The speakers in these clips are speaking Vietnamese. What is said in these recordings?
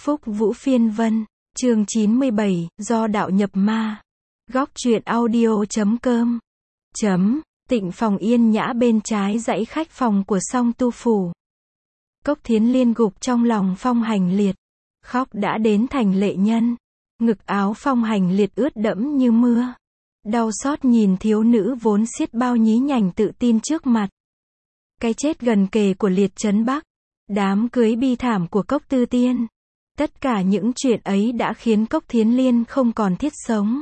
Phúc Vũ Phiên Vân, chương 97, do đạo nhập ma. Góc truyện audio.com. Tịnh phòng yên nhã bên trái dãy khách phòng của Song Tu Phủ. Cốc Thiến Liên gục trong lòng Phong Hành Liệt. Khóc đã đến thành lệ nhân. Ngực áo Phong Hành Liệt ướt đẫm như mưa. Đau xót nhìn thiếu nữ vốn xiết bao nhí nhảnh tự tin trước mặt. Cái chết gần kề của Liệt Trấn Bắc. Đám cưới bi thảm của Cốc Tư Tiên. Tất cả những chuyện ấy đã khiến Cốc Thiến Liên không còn thiết sống.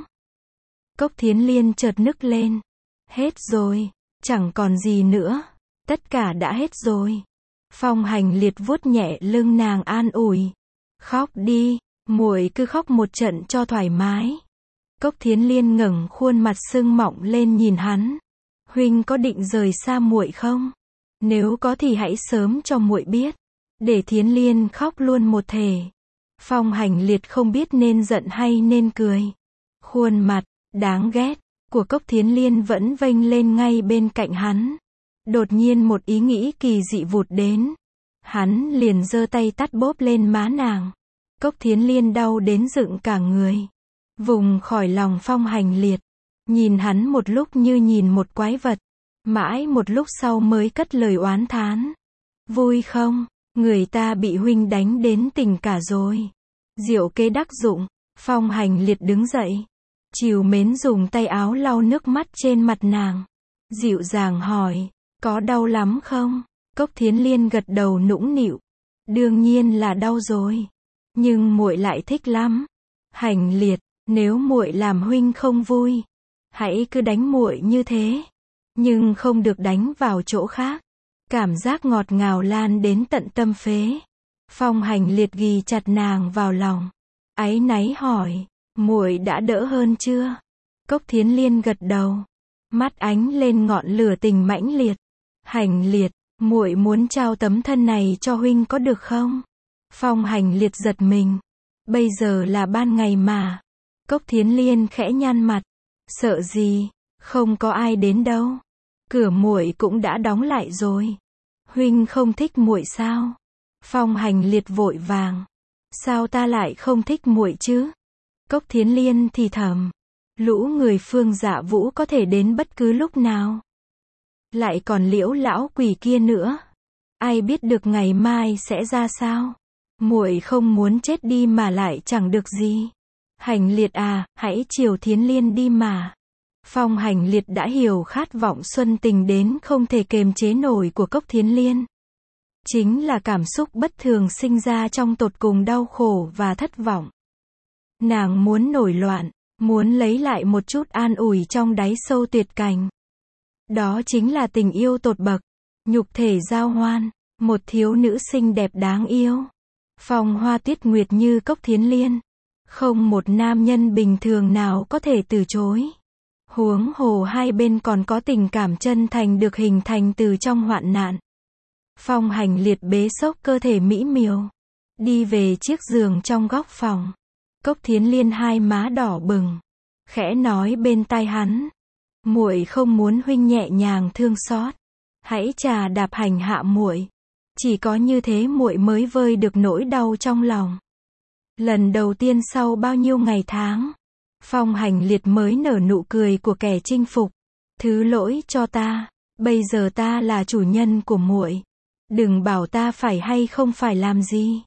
Cốc Thiến Liên chợt nức lên. Hết rồi, chẳng còn gì nữa. Tất cả đã hết rồi. Phong Hành Liệt vuốt nhẹ lưng nàng an ủi. Khóc đi, muội cứ khóc một trận cho thoải mái. Cốc Thiến Liên ngẩng khuôn mặt sưng mọng lên nhìn hắn. Huynh có định rời xa muội không? Nếu có thì hãy sớm cho muội biết. Để Thiến Liên khóc luôn một thể. Phong Hành Liệt không biết nên giận hay nên cười. Khuôn mặt đáng ghét của Cốc Thiến Liên vẫn vênh lên ngay bên cạnh hắn. Đột nhiên một ý nghĩ kỳ dị vụt đến. Hắn liền giơ tay tát bốp lên má nàng. Cốc Thiến Liên đau đến dựng cả người. Vùng khỏi lòng Phong Hành Liệt. Nhìn hắn một lúc như nhìn một quái vật. Mãi một lúc sau mới cất lời oán thán. Vui không? Người ta bị huynh đánh đến tỉnh cả rồi. Diệu kế đắc dụng. Phong Hành Liệt đứng dậy. Trìu mến dùng tay áo lau nước mắt trên mặt nàng. Dịu dàng hỏi. Có đau lắm không? Cốc Thiến Liên gật đầu nũng nịu. Đương nhiên là đau rồi. Nhưng muội lại thích lắm. Hành Liệt, nếu muội làm huynh không vui, hãy cứ đánh muội như thế. Nhưng không được đánh vào chỗ khác. Cảm giác ngọt ngào lan đến tận tâm phế. Phong Hành Liệt ghì chặt nàng vào lòng. Áy náy hỏi. Muội đã đỡ hơn chưa? Cốc Thiến Liên gật đầu. Mắt ánh lên ngọn lửa tình mãnh liệt. Hành Liệt, muội muốn trao tấm thân này cho huynh có được không? Phong Hành Liệt giật mình. Bây giờ là ban ngày mà. Cốc Thiến Liên khẽ nhăn mặt. Sợ gì? Không có ai đến đâu. Cửa muội cũng đã đóng lại rồi. Huynh không thích muội sao? Phong Hành Liệt vội vàng. Sao ta lại không thích muội chứ? Cốc Thiến Liên thì thầm. Lũ người Phương Dạ Vũ có thể đến bất cứ lúc nào. Lại còn Liễu lão quỷ kia nữa. Ai biết được ngày mai sẽ ra sao? Muội không muốn chết đi mà lại chẳng được gì. Hành Liệt à, hãy chiều Thiến Liên đi mà. Phong Hành Liệt đã hiểu khát vọng xuân tình đến không thể kềm chế nổi của Cốc Thiến Liên. Chính là cảm xúc bất thường sinh ra trong tột cùng đau khổ và thất vọng. Nàng muốn nổi loạn, muốn lấy lại một chút an ủi trong đáy sâu tuyệt cảnh. Đó chính là tình yêu tột bậc, nhục thể giao hoan, một thiếu nữ xinh đẹp đáng yêu. Phong Hoa Tuyết Nguyệt như Cốc Thiến Liên. Không một nam nhân bình thường nào có thể từ chối. Huống hồ hai bên còn có tình cảm chân thành được hình thành từ trong hoạn nạn. Phong Hành Liệt bế xốc cơ thể mỹ miều. Đi về chiếc giường trong góc phòng. Cốc Thiến Liên hai má đỏ bừng. Khẽ nói bên tai hắn. Muội không muốn huynh nhẹ nhàng thương xót. Hãy trà đạp hành hạ muội. Chỉ có như thế muội mới vơi được nỗi đau trong lòng. Lần đầu tiên sau bao nhiêu ngày tháng. Phong Hành Liệt mới nở nụ cười của kẻ chinh phục. Thứ lỗi cho ta. Bây giờ ta là chủ nhân của muội. Đừng bảo ta phải hay không phải làm gì.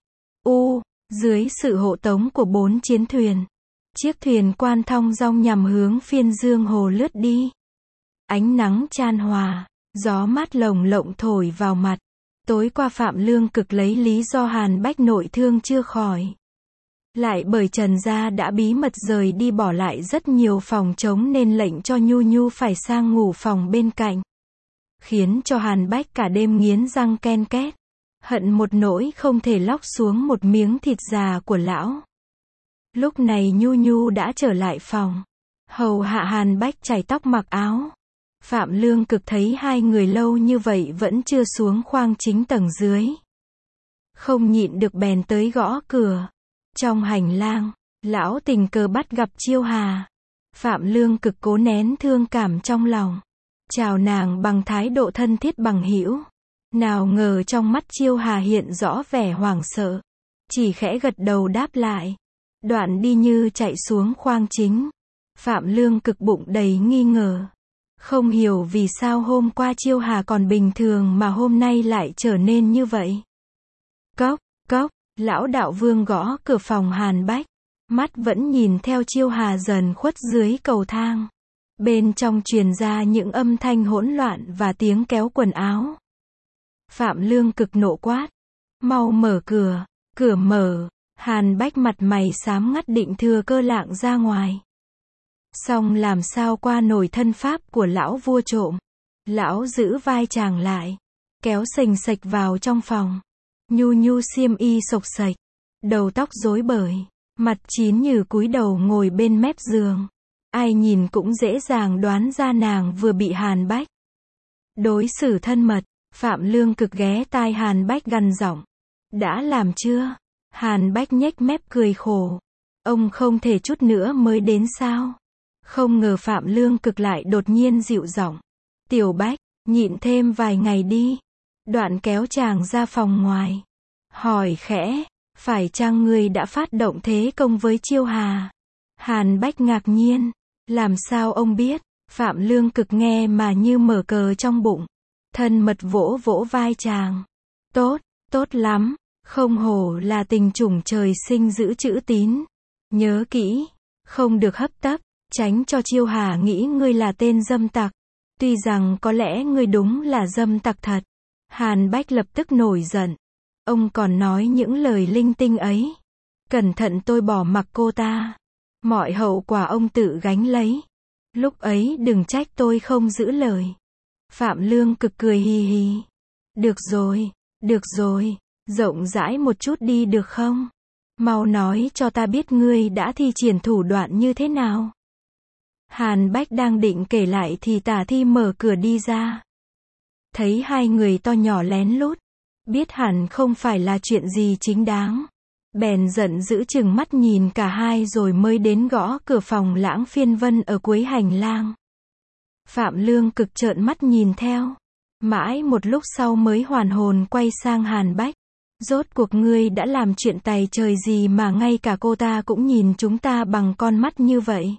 Dưới sự hộ tống của 4 chiến thuyền. Chiếc thuyền quan thong dong nhằm hướng Phiên Dương Hồ lướt đi. Ánh nắng chan hòa. Gió mát lồng lộng thổi vào mặt. Tối qua Phạm Lương Cực lấy lý do Hàn Bách nội thương chưa khỏi. Lại bởi Trần gia đã bí mật rời đi bỏ lại rất nhiều phòng trống nên lệnh cho Nhu Nhu phải sang ngủ phòng bên cạnh. Khiến cho Hàn Bách cả đêm nghiến răng ken két. Hận một nỗi không thể lóc xuống một miếng thịt già của lão. Lúc này Nhu Nhu đã trở lại phòng. Hầu hạ Hàn Bách chải tóc mặc áo. Phạm Lương Cực thấy hai người lâu như vậy vẫn chưa xuống khoang chính tầng dưới. Không nhịn được bèn tới gõ cửa. Trong hành lang, lão tình cờ bắt gặp Chiêu Hà. Phạm Lương Cực cố nén thương cảm trong lòng. Chào nàng bằng thái độ thân thiết bằng hữu. Nào ngờ trong mắt Chiêu Hà hiện rõ vẻ hoảng sợ. chỉ khẽ gật đầu đáp lại. Đoạn đi như chạy xuống khoang chính. Phạm Lương Cực bụng đầy nghi ngờ. Không hiểu vì sao hôm qua Chiêu Hà còn bình thường mà hôm nay lại trở nên như vậy. Cốc, cốc, lão đạo Vương gõ cửa phòng Hàn Bách. Mắt vẫn nhìn theo Chiêu Hà dần khuất dưới cầu thang. Bên trong truyền ra những âm thanh hỗn loạn và tiếng kéo quần áo. Phạm Lương Cực nộ quát. Mau mở cửa, cửa mở. Hàn Bách mặt mày xám ngắt định thừa cơ lạng ra ngoài. Xong làm sao qua nổi thân pháp của lão vua trộm. Lão giữ vai chàng lại. Kéo sành sạch vào trong phòng. Nhu nhu xiêm y xộc xạch. Đầu tóc rối bời. Mặt chín nhừ cúi đầu ngồi bên mép giường. Ai nhìn cũng dễ dàng đoán ra nàng vừa bị Hàn Bách đối xử thân mật. Phạm Lương Cực ghé tai Hàn Bách gằn giọng. Đã làm chưa? Hàn Bách nhếch mép cười khổ. Ông không thể chút nữa mới đến sao? Không ngờ Phạm Lương Cực lại đột nhiên dịu giọng. Tiểu Bách, nhịn thêm vài ngày đi. Đoạn kéo chàng ra phòng ngoài. Hỏi khẽ, phải chăng ngươi đã phát động thế công với Chiêu Hà? Hàn Bách ngạc nhiên. Làm sao ông biết? Phạm Lương Cực nghe mà như mở cờ trong bụng. Thân mật vỗ vỗ vai chàng. Tốt, tốt lắm. Không hổ là tình chủng trời sinh giữ chữ tín. Nhớ kỹ, không được hấp tấp, tránh cho Chiêu Hà nghĩ ngươi là tên dâm tặc. Tuy rằng có lẽ ngươi đúng là dâm tặc thật. Hàn Bách lập tức nổi giận. Ông còn nói những lời linh tinh ấy. Cẩn thận tôi bỏ mặc cô ta. Mọi hậu quả ông tự gánh lấy. Lúc ấy đừng trách tôi không giữ lời. Phạm Lương Cực cười hì hì. Được rồi, rộng rãi một chút đi được không? Mau nói cho ta biết ngươi đã thi triển thủ đoạn như thế nào. Hàn Bách đang định kể lại thì Tả Thi mở cửa đi ra. Thấy hai người to nhỏ lén lút. Biết hẳn không phải là chuyện gì chính đáng. Bèn giận dữ chừng mắt nhìn cả hai rồi mới đến gõ cửa phòng Lãng Phiên Vân ở cuối hành lang. Phạm Lương Cực trợn mắt nhìn theo. Mãi một lúc sau mới hoàn hồn quay sang Hàn Bách. Rốt cuộc ngươi đã làm chuyện tày trời gì mà ngay cả cô ta cũng nhìn chúng ta bằng con mắt như vậy?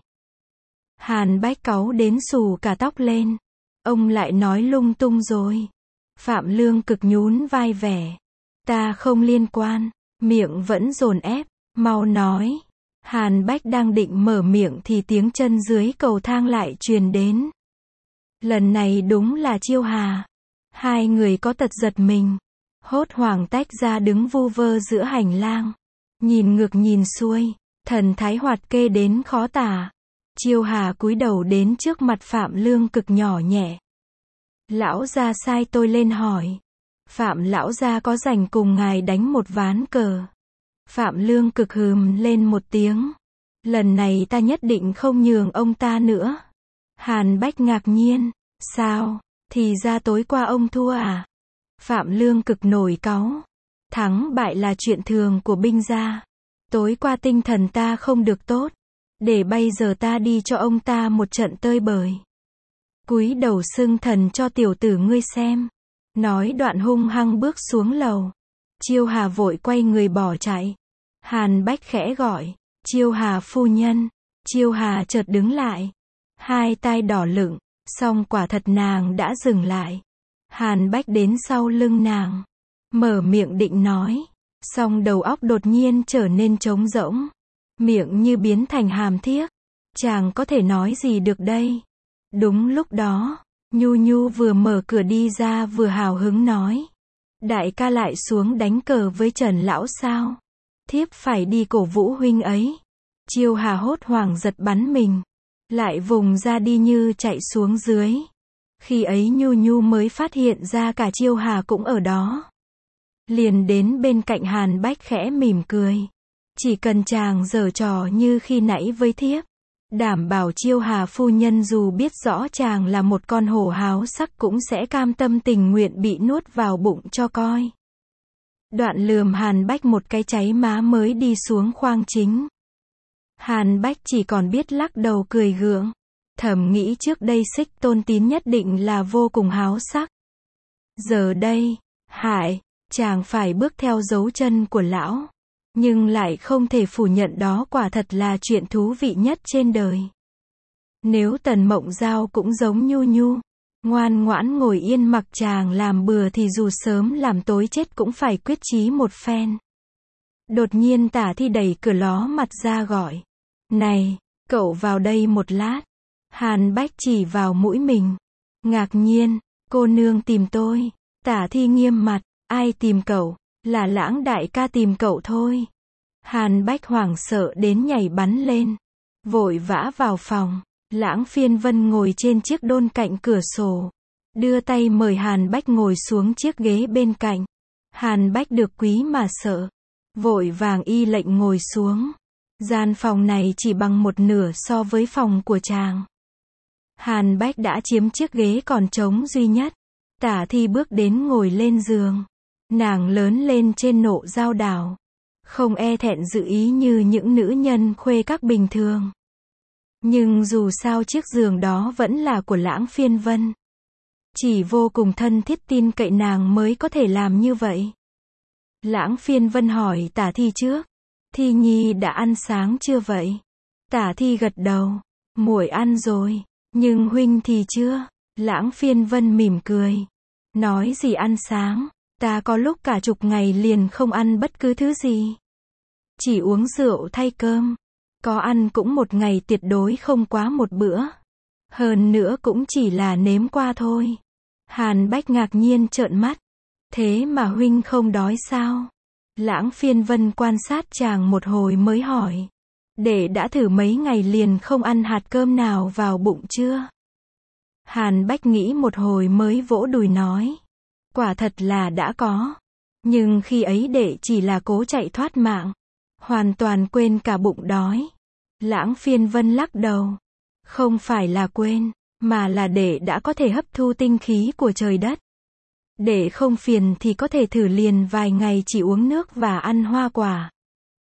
Hàn Bách cáu đến xù cả tóc lên. Ông lại nói lung tung rồi. Phạm Lương Cực nhún vai vẻ. Ta không liên quan. Miệng vẫn dồn ép. Mau nói. Hàn Bách đang định mở miệng thì tiếng chân dưới cầu thang lại truyền đến. Lần này đúng là Chiêu Hà. Hai người có tật giật mình. Hốt hoảng tách ra đứng vu vơ giữa hành lang. Nhìn ngược nhìn xuôi. Thần thái hoạt kê đến khó tả. Chiêu Hà cúi đầu đến trước mặt Phạm Lương Cực nhỏ nhẹ. Lão gia sai tôi lên hỏi. Phạm lão gia có rảnh cùng ngài đánh một ván cờ? Phạm Lương Cực hừm lên một tiếng. Lần này ta nhất định không nhường ông ta nữa. Hàn Bách ngạc nhiên. Sao? Thì ra tối qua ông thua à? Phạm Lương Cực nổi cáu. Thắng bại là chuyện thường của binh gia. Tối qua tinh thần ta không được tốt. Để bây giờ ta đi cho ông ta một trận tơi bời. Cúi đầu xưng thần cho tiểu tử ngươi xem. Nói đoạn hung hăng bước xuống lầu. Chiêu Hà vội quay người bỏ chạy. Hàn Bách khẽ gọi. Chiêu Hà phu nhân. Chiêu Hà chợt đứng lại. Hai tai đỏ lựng. Song quả thật nàng đã dừng lại. Hàn Bách đến sau lưng nàng. Mở miệng định nói. Song đầu óc đột nhiên trở nên trống rỗng. Miệng như biến thành hàm thiếc. Chàng có thể nói gì được đây? Đúng lúc đó, Nhu Nhu vừa mở cửa đi ra vừa hào hứng nói. Đại ca lại xuống đánh cờ với Trần lão sao? Thiếp phải đi cổ vũ huynh ấy. Chiêu Hà hốt hoảng giật bắn mình. Lại vùng ra đi như chạy xuống dưới. Khi ấy Nhu Nhu mới phát hiện ra cả Chiêu Hà cũng ở đó. Liền đến bên cạnh Hàn Bách khẽ mỉm cười. Chỉ cần chàng giở trò như khi nãy với thiếp. Đảm bảo Chiêu Hà phu nhân dù biết rõ chàng là một con hổ háo sắc cũng sẽ cam tâm tình nguyện bị nuốt vào bụng cho coi. Đoạn lườm Hàn Bách một cái cháy má mới đi xuống khoang chính. Hàn Bách chỉ còn biết lắc đầu cười gượng. Thầm nghĩ trước đây Xích Tôn Tín nhất định là vô cùng háo sắc. Giờ đây, chàng phải bước theo dấu chân của lão. Nhưng lại không thể phủ nhận đó quả thật là chuyện thú vị nhất trên đời. Nếu Tần Mộng Giao cũng giống Nhu Nhu, ngoan ngoãn ngồi yên mặc chàng làm bừa thì dù sớm làm tối chết cũng phải quyết chí một phen. Đột nhiên Tả Thi đẩy cửa ló mặt ra gọi. Này, cậu vào đây một lát. Hàn Bách chỉ vào mũi mình. Ngạc nhiên, cô nương tìm tôi. Tả Thi nghiêm mặt, ai tìm cậu, là Lãng đại ca tìm cậu thôi. Hàn Bách hoảng sợ đến nhảy bắn lên. Vội vã vào phòng. Lãng Phiên Vân ngồi trên chiếc đôn cạnh cửa sổ. Đưa tay mời Hàn Bách ngồi xuống chiếc ghế bên cạnh. Hàn Bách được quý mà sợ. Vội vàng y lệnh ngồi xuống. Gian phòng này chỉ bằng một nửa so với phòng của chàng. Hàn Bách đã chiếm chiếc ghế còn trống duy nhất. Tả Thi bước đến ngồi lên giường. Nàng lớn lên trên nộ giao đảo. Không e thẹn dự ý như những nữ nhân khuê các bình thường. Nhưng dù sao chiếc giường đó vẫn là của Lãng Phiên Vân. Chỉ vô cùng thân thiết tin cậy nàng mới có thể làm như vậy. Lãng Phiên Vân hỏi Tả Thi trước. Thi nhi đã ăn sáng chưa vậy? Tả Thi gật đầu. Muội ăn rồi. Nhưng huynh thì chưa. Lãng Phiên Vân mỉm cười. Nói gì ăn sáng? Ta có lúc cả chục ngày liền không ăn bất cứ thứ gì. Chỉ uống rượu thay cơm. Có ăn cũng một ngày tuyệt đối không quá một bữa. Hơn nữa cũng chỉ là nếm qua thôi. Hàn Bách ngạc nhiên trợn mắt. Thế mà huynh không đói sao? Lãng Phiên Vân quan sát chàng một hồi mới hỏi. Đệ đã thử mấy ngày liền không ăn hạt cơm nào vào bụng chưa? Hàn Bách nghĩ một hồi mới vỗ đùi nói. Quả thật là đã có. Nhưng khi ấy đệ chỉ là cố chạy thoát mạng. Hoàn toàn quên cả bụng đói. Lãng Phiên Vân lắc đầu. Không phải là quên, mà là đệ đã có thể hấp thu tinh khí của trời đất. Để không phiền thì có thể thử liền vài ngày chỉ uống nước và ăn hoa quả.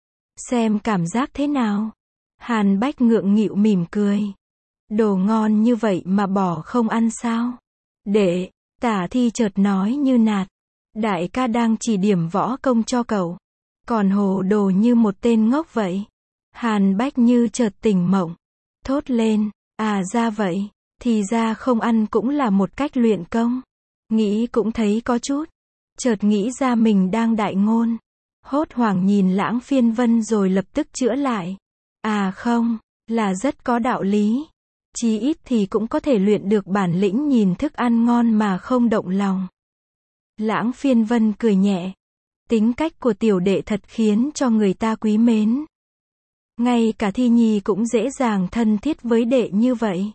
Xem cảm giác thế nào? Hàn Bách ngượng nghịu mỉm cười. Đồ ngon như vậy mà bỏ không ăn sao? Đệ, Tả Thi chợt nói như nạt. Đại ca đang chỉ điểm võ công cho cậu. Còn hồ đồ như một tên ngốc vậy. Hàn Bách như chợt tỉnh mộng. Thốt lên, à ra vậy, thì ra không ăn cũng là một cách luyện công. Nghĩ cũng thấy có chút. Chợt nghĩ ra mình đang đại ngôn. Hốt hoảng nhìn Lãng Phiên Vân rồi lập tức chữa lại. À không, là rất có đạo lý. Chí ít thì cũng có thể luyện được bản lĩnh nhìn thức ăn ngon mà không động lòng. Lãng Phiên Vân cười nhẹ. Tính cách của tiểu đệ thật khiến cho người ta quý mến. Ngay cả Thi nhi cũng dễ dàng thân thiết với đệ như vậy.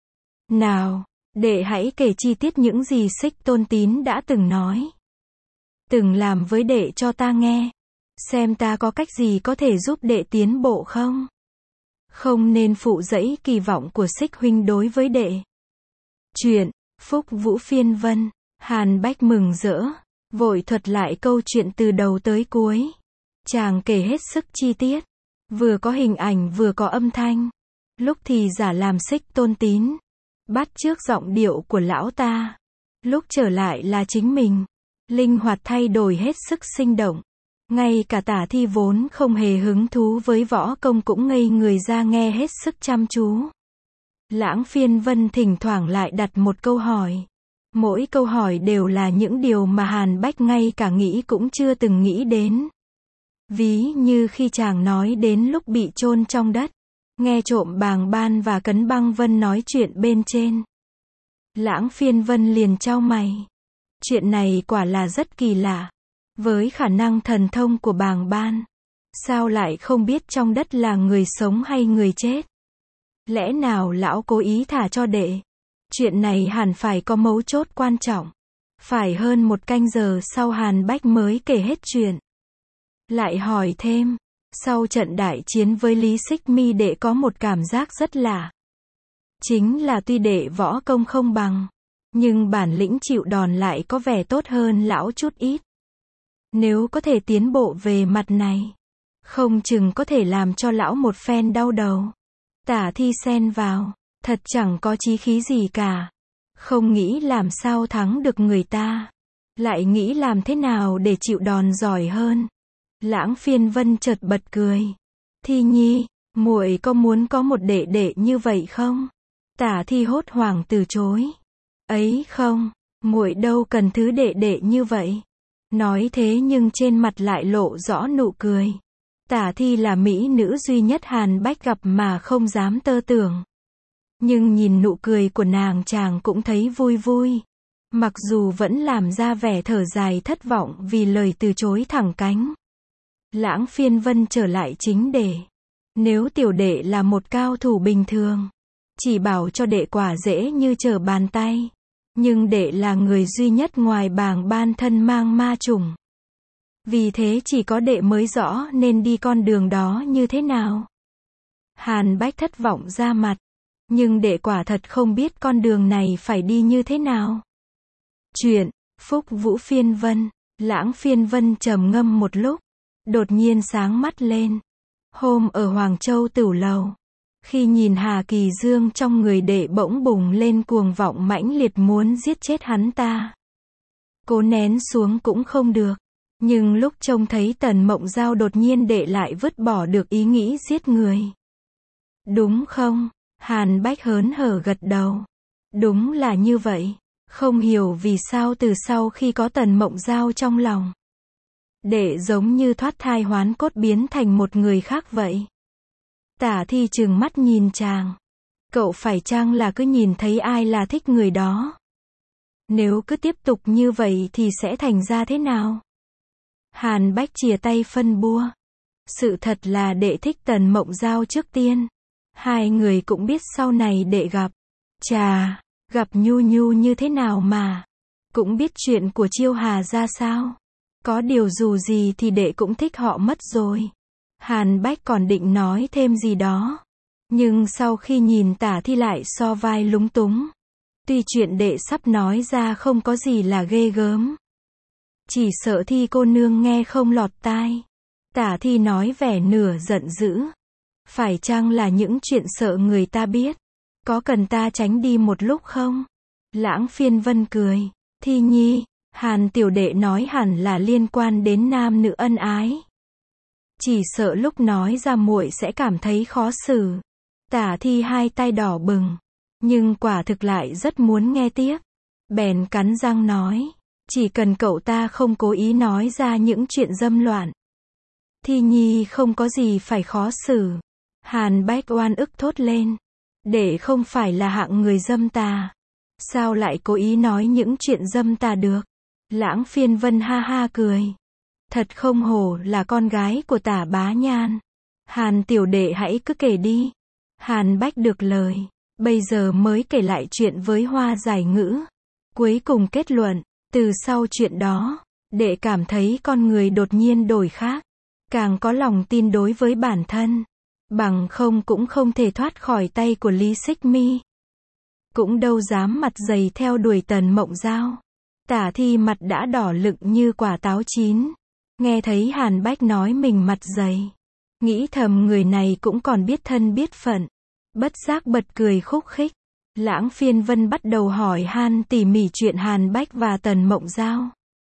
Nào, đệ hãy kể chi tiết những gì Xích Tôn Tín đã từng nói. Từng làm với đệ cho ta nghe. Xem ta có cách gì có thể giúp đệ tiến bộ không? Không nên phụ dẫy kỳ vọng của Xích huynh đối với đệ. Chuyện, Phúc Vũ Phiên Vân. Hàn Bách mừng rỡ. Vội thuật lại câu chuyện từ đầu tới cuối. Chàng kể hết sức chi tiết. Vừa có hình ảnh vừa có âm thanh. Lúc thì giả làm Xích Tôn Tín. Bắt chước giọng điệu của lão ta. Lúc trở lại là chính mình. Linh hoạt thay đổi hết sức sinh động. Ngay cả Tả Thi vốn không hề hứng thú với võ công cũng ngây người ra nghe hết sức chăm chú. Lãng Phiên Vân thỉnh thoảng lại đặt một câu hỏi. Mỗi câu hỏi đều là những điều mà Hàn Bách ngay cả nghĩ cũng chưa từng nghĩ đến. Ví như khi chàng nói đến lúc bị chôn trong đất. Nghe trộm Bàng Ban và Cấn Băng Vân nói chuyện bên trên. Lãng Phiên Vân liền chau mày. Chuyện này quả là rất kỳ lạ. Với khả năng thần thông của Bàng Ban, sao lại không biết trong đất là người sống hay người chết? Lẽ nào lão cố ý thả cho đệ? Chuyện này hẳn phải có mấu chốt quan trọng. Phải hơn một canh giờ sau Hàn Bách mới kể hết chuyện. Lại hỏi thêm, sau trận đại chiến với Lý Xích Mi đệ có một cảm giác rất lạ. Chính là tuy đệ võ công không bằng, nhưng bản lĩnh chịu đòn lại có vẻ tốt hơn lão chút ít. Nếu có thể tiến bộ về mặt này, không chừng có thể làm cho lão một phen đau đầu. Tả Thi xen vào, thật chẳng có chí khí gì cả. Không nghĩ làm sao thắng được người ta. Lại nghĩ làm thế nào để chịu đòn giỏi hơn. Lãng Phiên Vân chợt bật cười. Thi Nhi, muội có muốn có một đệ đệ như vậy không? Tả Thi hốt hoảng từ chối. Ấy không, muội đâu cần thứ đệ đệ như vậy. Nói thế nhưng trên mặt lại lộ rõ nụ cười. Tả Thi là mỹ nữ duy nhất Hàn Bách gặp mà không dám tơ tưởng. Nhưng nhìn nụ cười của nàng chàng cũng thấy vui vui. Mặc dù vẫn làm ra vẻ thở dài thất vọng vì lời từ chối thẳng cánh. Lãng Phiên Vân trở lại chính đề. Nếu tiểu đệ là một cao thủ bình thường, chỉ bảo cho đệ quả dễ như trở bàn tay. Nhưng đệ là người duy nhất ngoài bảng ban thân mang ma trùng. Vì thế chỉ có đệ mới rõ nên đi con đường đó như thế nào. Hàn Bách thất vọng ra mặt. Nhưng đệ quả thật không biết con đường này phải đi như thế nào. Chuyện, Phúc Vũ Phiên Vân. Lãng Phiên Vân trầm ngâm một lúc. Đột nhiên sáng mắt lên. Hôm ở Hoàng Châu Tửu Lầu. Khi nhìn Hà Kỳ Dương trong người đệ bỗng bùng lên cuồng vọng mãnh liệt muốn giết chết hắn ta. Cố nén xuống cũng không được. Nhưng lúc trông thấy Tần Mộng Giao đột nhiên đệ lại vứt bỏ được ý nghĩ giết người. Đúng không? Hàn Bách hớn hở gật đầu. Đúng là như vậy. Không hiểu vì sao từ sau khi có Tần Mộng Giao trong lòng, đệ giống như thoát thai hoán cốt biến thành một người khác vậy. Tả Thi trừng mắt nhìn chàng. Cậu phải chăng là cứ nhìn thấy ai là thích người đó? Nếu cứ tiếp tục như vậy thì sẽ thành ra thế nào? Hàn Bách chìa tay phân bua. Sự thật là đệ thích Tần Mộng Giao trước tiên. Hai người cũng biết sau này đệ gặp. Chà, gặp Nhu Nhu như thế nào mà. Cũng biết chuyện của Chiêu Hà ra sao. Có điều dù gì thì đệ cũng thích họ mất rồi. Hàn Bách còn định nói thêm gì đó. Nhưng sau khi nhìn Tả Thi lại so vai lúng túng. Tuy chuyện đệ sắp nói ra không có gì là ghê gớm. Chỉ sợ Thi cô nương nghe không lọt tai. Tả Thi nói vẻ nửa giận dữ. Phải chăng là những chuyện sợ người ta biết? Có cần ta tránh đi một lúc không? Lãng Phiên Vân cười. Thi Nhi, Hàn tiểu đệ nói hẳn là liên quan đến nam nữ ân ái. Chỉ sợ lúc nói ra muội sẽ cảm thấy khó xử. Tả Thi hai tay đỏ bừng. Nhưng quả thực lại rất muốn nghe tiếp. Bèn cắn răng nói. Chỉ cần cậu ta không cố ý nói ra những chuyện dâm loạn. Thi Nhi không có gì phải khó xử. Hàn Bách oan ức thốt lên. Để không phải là hạng người dâm tà. Sao lại cố ý nói những chuyện dâm tà được? Lãng Phiên Vân ha ha cười. Thật không hổ là con gái của Tả bá nhan. Hàn tiểu đệ hãy cứ kể đi. Hàn Bách được lời. Bây giờ mới kể lại chuyện với Hoa Giải Ngữ. Cuối cùng kết luận. Từ sau chuyện đó, đệ cảm thấy con người đột nhiên đổi khác. Càng có lòng tin đối với bản thân. Bằng không cũng không thể thoát khỏi tay của Lý Xích Mi. Cũng đâu dám mặt dày theo đuổi Tần Mộng Giao. Tả Thi mặt đã đỏ lựng như quả táo chín. Nghe thấy Hàn Bách nói mình mặt dày. Nghĩ thầm người này cũng còn biết thân biết phận. Bất giác bật cười khúc khích. Lãng Phiên Vân bắt đầu hỏi han tỉ mỉ chuyện Hàn Bách và Tần Mộng Giao.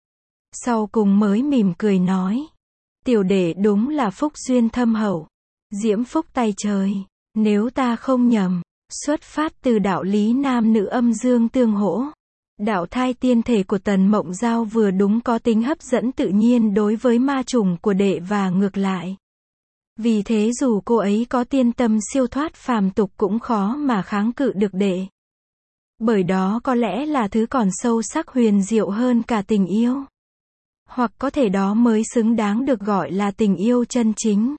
Sau cùng mới mỉm cười nói. Tiểu đệ đúng là phúc duyên thâm hậu. Diễm phúc tay trời. Nếu ta không nhầm, xuất phát từ đạo lý nam nữ âm dương tương hỗ. Đạo thai tiên thể của Tần Mộng Giao vừa đúng có tính hấp dẫn tự nhiên đối với ma trùng của đệ và ngược lại. Vì thế dù cô ấy có tiên tâm siêu thoát phàm tục cũng khó mà kháng cự được đệ. Bởi đó có lẽ là thứ còn sâu sắc huyền diệu hơn cả tình yêu. Hoặc có thể đó mới xứng đáng được gọi là tình yêu chân chính.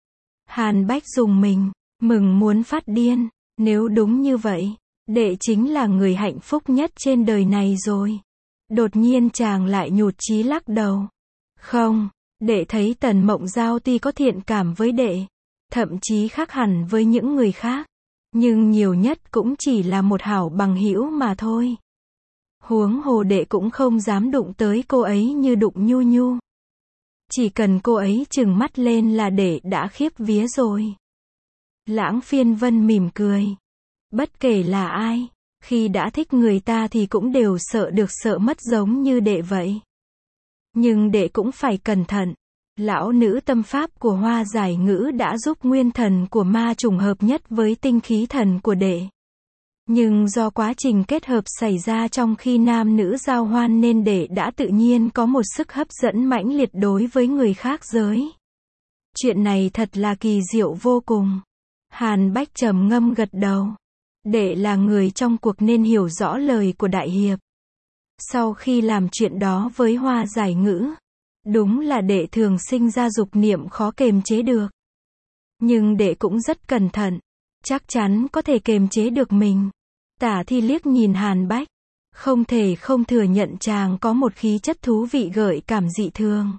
Hàn Bách rùng mình, mừng muốn phát điên. Nếu đúng như vậy, đệ chính là người hạnh phúc nhất trên đời này rồi. Đột nhiên chàng lại nhụt chí lắc đầu. Không, đệ thấy Tần Mộng Giao tuy có thiện cảm với đệ, thậm chí khác hẳn với những người khác, nhưng nhiều nhất cũng chỉ là một hảo bằng hữu mà thôi. Huống hồ đệ cũng không dám đụng tới cô ấy như đụng Nhu Nhu. Chỉ cần cô ấy trừng mắt lên là đệ đã khiếp vía rồi. Lãng Phiên Vân mỉm cười. Bất kể là ai, khi đã thích người ta thì cũng đều sợ được sợ mất giống như đệ vậy. Nhưng đệ cũng phải cẩn thận. Lão nữ tâm pháp của Hoa Giải Ngữ đã giúp nguyên thần của ma trùng hợp nhất với tinh khí thần của đệ. Nhưng do quá trình kết hợp xảy ra trong khi nam nữ giao hoan nên đệ đã tự nhiên có một sức hấp dẫn mãnh liệt đối với người khác giới. Chuyện này thật là kỳ diệu vô cùng. Hàn Bách trầm ngâm gật đầu. Đệ là người trong cuộc nên hiểu rõ lời của đại hiệp. Sau khi làm chuyện đó với Hoa Giải Ngữ, đúng là đệ thường sinh ra dục niệm khó kềm chế được. Nhưng đệ cũng rất cẩn thận, chắc chắn có thể kềm chế được mình. Tả Thi liếc nhìn Hàn Bách, không thể không thừa nhận chàng có một khí chất thú vị gợi cảm dị thường,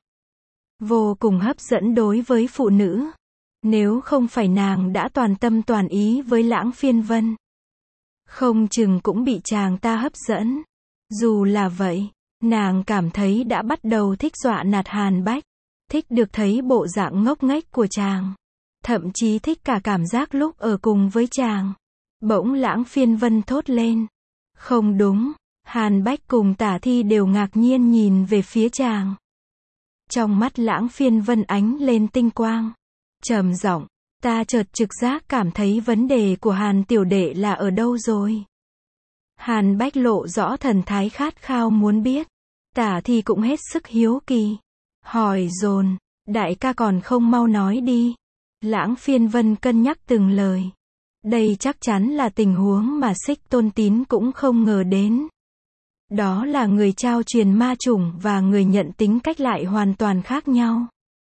vô cùng hấp dẫn đối với phụ nữ. Nếu không phải nàng đã toàn tâm toàn ý với Lãng Phiên Vân, không chừng cũng bị chàng ta hấp dẫn. Dù là vậy, nàng cảm thấy đã bắt đầu thích dọa nạt Hàn Bách, thích được thấy bộ dạng ngốc nghếch của chàng, thậm chí thích cả cảm giác lúc ở cùng với chàng. Bỗng Lãng Phiên Vân thốt lên. Không đúng, Hàn Bách cùng Tả Thi đều ngạc nhiên nhìn về phía chàng. Trong mắt Lãng Phiên Vân ánh lên tinh quang, trầm giọng, ta chợt trực giác cảm thấy vấn đề của Hàn tiểu đệ là ở đâu rồi. Hàn Bách lộ rõ thần thái khát khao muốn biết. Tả Thi cũng hết sức hiếu kỳ, hỏi dồn, đại ca còn không mau nói đi. Lãng Phiên Vân cân nhắc từng lời. Đây chắc chắn là tình huống mà Xích Tôn Tín cũng không ngờ đến. Đó là người trao truyền ma chủng và người nhận tính cách lại hoàn toàn khác nhau,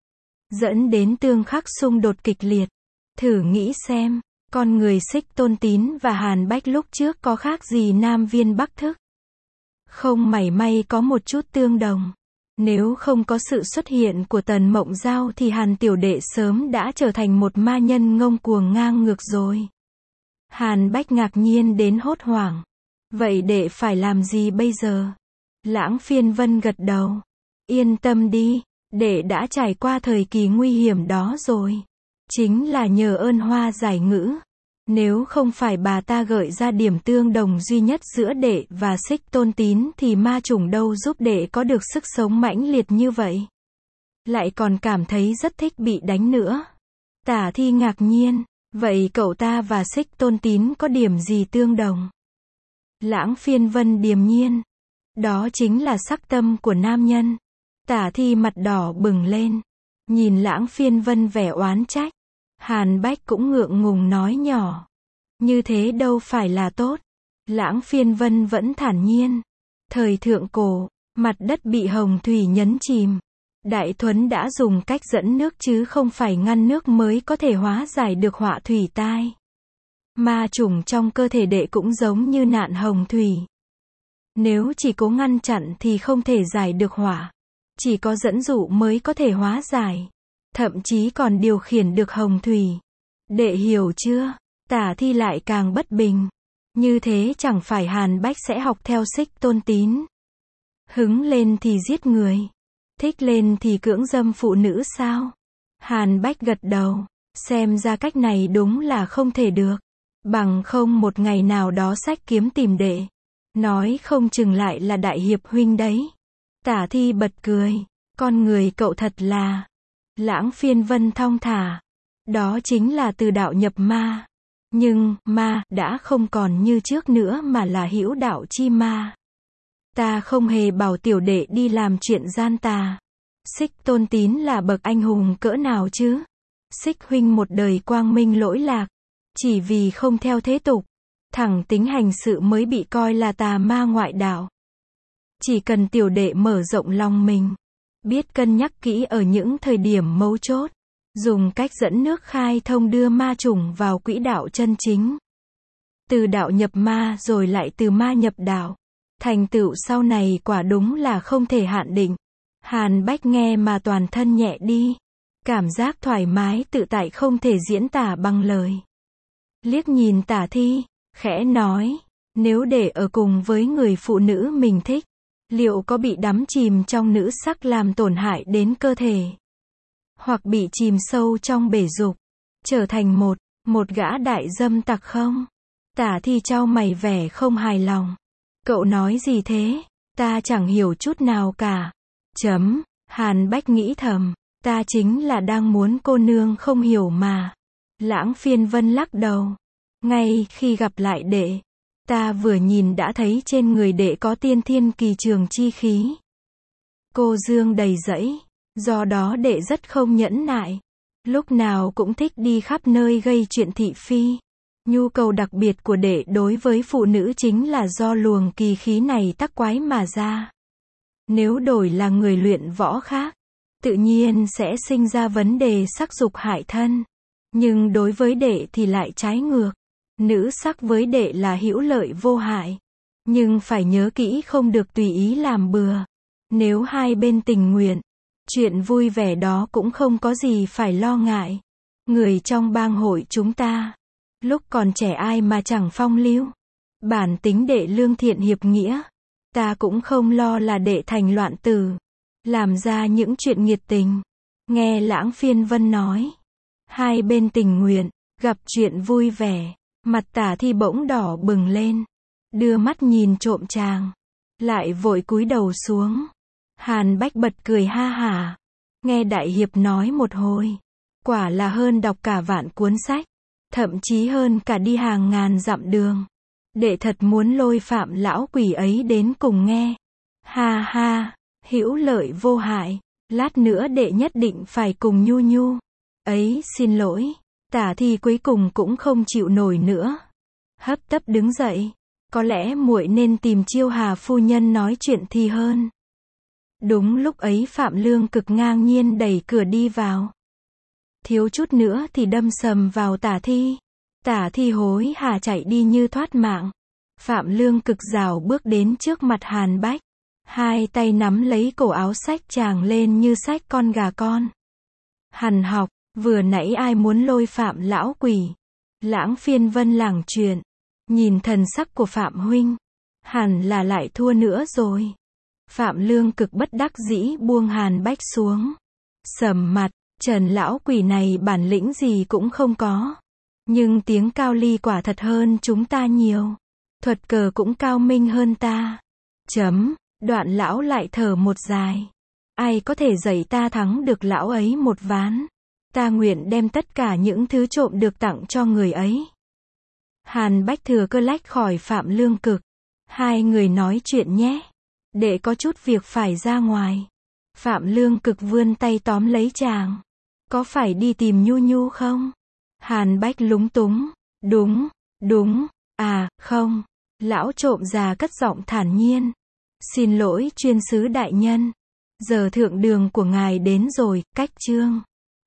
dẫn đến tương khắc xung đột kịch liệt. Thử nghĩ xem, con người Xích Tôn Tín và Hàn Bách lúc trước có khác gì Nam Viên Bắc Thức? Không mảy may có một chút tương đồng. Nếu không có sự xuất hiện của Tần Mộng Giao thì Hàn tiểu đệ sớm đã trở thành một ma nhân ngông cuồng ngang ngược rồi. Hàn Bách ngạc nhiên đến hốt hoảng. Vậy đệ phải làm gì bây giờ? Lãng Phiên Vân gật đầu. Yên tâm đi, đệ đã trải qua thời kỳ nguy hiểm đó rồi. Chính là nhờ ơn Hoa Giải Ngữ. Nếu không phải bà ta gợi ra điểm tương đồng duy nhất giữa đệ và Xích Tôn Tín thì ma chủng đâu giúp đệ có được sức sống mãnh liệt như vậy. Lại còn cảm thấy rất thích bị đánh nữa. Tả Thi ngạc nhiên, vậy cậu ta và Xích Tôn Tín có điểm gì tương đồng? Lãng Phiên Vân điềm nhiên, đó chính là sắc tâm của nam nhân. Tả Thi mặt đỏ bừng lên, nhìn Lãng Phiên Vân vẻ oán trách. Hàn Bách cũng ngượng ngùng nói nhỏ, như thế đâu phải là tốt. Lãng Phiên Vân vẫn thản nhiên. Thời thượng cổ, mặt đất bị hồng thủy nhấn chìm. Đại Thuấn đã dùng cách dẫn nước chứ không phải ngăn nước mới có thể hóa giải được họa thủy tai. Ma chủng trong cơ thể đệ cũng giống như nạn hồng thủy. Nếu chỉ cố ngăn chặn thì không thể giải được họa. Chỉ có dẫn dụ mới có thể hóa giải. Thậm chí còn điều khiển được hồng thủy. Đệ hiểu chưa? Tả Thi lại càng bất bình. Như thế chẳng phải Hàn Bách sẽ học theo Xích Tôn Tín. Hứng lên thì giết người, thích lên thì cưỡng dâm phụ nữ sao? Hàn Bách gật đầu. Xem ra cách này đúng là không thể được. Bằng không một ngày nào đó sách kiếm tìm đệ, nói không chừng lại là đại hiệp huynh đấy. Tả Thi bật cười. Con người cậu thật là... Lãng Phiên Vân thong thả. Đó chính là từ đạo nhập ma. Nhưng, ma, đã không còn như trước nữa mà là hữu đạo chi ma. Ta không hề bảo tiểu đệ đi làm chuyện gian tà. Xích Tôn Tín là bậc anh hùng cỡ nào chứ? Xích huynh một đời quang minh lỗi lạc. Chỉ vì không theo thế tục, thẳng tính hành sự mới bị coi là tà ma ngoại đạo. Chỉ cần tiểu đệ mở rộng lòng mình, biết cân nhắc kỹ ở những thời điểm mấu chốt, dùng cách dẫn nước khai thông đưa ma chủng vào quỹ đạo chân chính. Từ đạo nhập ma rồi lại từ ma nhập đạo. Thành tựu sau này quả đúng là không thể hạn định. Hàn Bách nghe mà toàn thân nhẹ đi. Cảm giác thoải mái tự tại không thể diễn tả bằng lời. Liếc nhìn Tả Thi, khẽ nói, nếu để ở cùng với người phụ nữ mình thích, liệu có bị đắm chìm trong nữ sắc làm tổn hại đến cơ thể? Hoặc bị chìm sâu trong bể dục, trở thành một gã đại dâm tặc không? Tả Thi chau mày vẻ không hài lòng. Cậu nói gì thế? Ta chẳng hiểu chút nào cả. Hàn Bách nghĩ thầm, Ta chính là đang muốn cô nương không hiểu mà. Lãng Phiên Vân lắc đầu. Ngay khi gặp lại đệ, ta vừa nhìn đã thấy trên người đệ có tiên thiên kỳ trường chi khí. Cô dương đầy rẫy, do đó đệ rất không nhẫn nại. Lúc nào cũng thích đi khắp nơi gây chuyện thị phi. Nhu cầu đặc biệt của đệ đối với phụ nữ chính là do luồng kỳ khí này tắc quái mà ra. Nếu đổi là người luyện võ khác, tự nhiên sẽ sinh ra vấn đề sắc dục hại thân. Nhưng đối với đệ thì lại trái ngược. Nữ sắc với đệ là hữu lợi vô hại. Nhưng phải nhớ kỹ không được tùy ý làm bừa. Nếu hai bên tình nguyện, chuyện vui vẻ đó cũng không có gì phải lo ngại. Người trong bang hội chúng ta, lúc còn trẻ ai mà chẳng phong lưu. Bản tính đệ lương thiện hiệp nghĩa. Ta cũng không lo là đệ thành loạn tử, làm ra những chuyện nghiệt tình. Nghe Lãng Phiên Vân nói, hai bên tình nguyện, gặp chuyện vui vẻ, mặt Tả Thi bỗng đỏ bừng lên, đưa mắt nhìn trộm chàng, lại vội cúi đầu xuống. Hàn Bách bật cười ha hả, nghe đại hiệp nói một hồi, quả là hơn đọc cả vạn cuốn sách, thậm chí hơn cả đi hàng ngàn dặm đường. Đệ thật muốn lôi Phạm lão quỷ ấy đến cùng nghe. Ha ha, hữu lợi vô hại, lát nữa đệ nhất định phải cùng Nhu Nhu. Ấy, xin lỗi. Tả Thi cuối cùng cũng không chịu nổi nữa, hấp tấp đứng dậy. Có lẽ muội nên tìm Chiêu Hà phu nhân nói chuyện thì hơn. Đúng lúc ấy Phạm Lương Cực ngang nhiên đẩy cửa đi vào. Thiếu chút nữa thì đâm sầm vào Tả Thi. Tả Thi hối hả chạy đi như thoát mạng. Phạm Lương Cực rảo bước đến trước mặt Hàn Bách. Hai tay nắm lấy cổ áo xách chàng lên như xách con gà con. Hàn học, vừa nãy ai muốn lôi Phạm lão quỷ? Lãng Phiên Vân lảng chuyện. Nhìn thần sắc của Phạm huynh, hẳn là lại thua nữa rồi. Phạm Lương Cực bất đắc dĩ buông Hàn Bách xuống. Sầm mặt, Trần lão quỷ này bản lĩnh gì cũng không có. Nhưng tiếng cao ly quả thật hơn chúng ta nhiều. Thuật cờ cũng cao minh hơn ta. Đoạn lão lại thở một dài. Ai có thể dạy ta thắng được lão ấy một ván? Ta nguyện đem tất cả những thứ trộm được tặng cho người ấy. Hàn Bách thừa cơ lách khỏi Phạm Lương Cực. Hai người nói chuyện nhé. Để có chút việc phải ra ngoài. Phạm Lương Cực vươn tay tóm lấy chàng. Có phải đi tìm Nhu Nhu không? Hàn Bách lúng túng. Đúng. À, không. Lão trộm già cất giọng thản nhiên. Xin lỗi chuyên sứ đại nhân. Giờ thượng đường của ngài đến rồi, cách chương.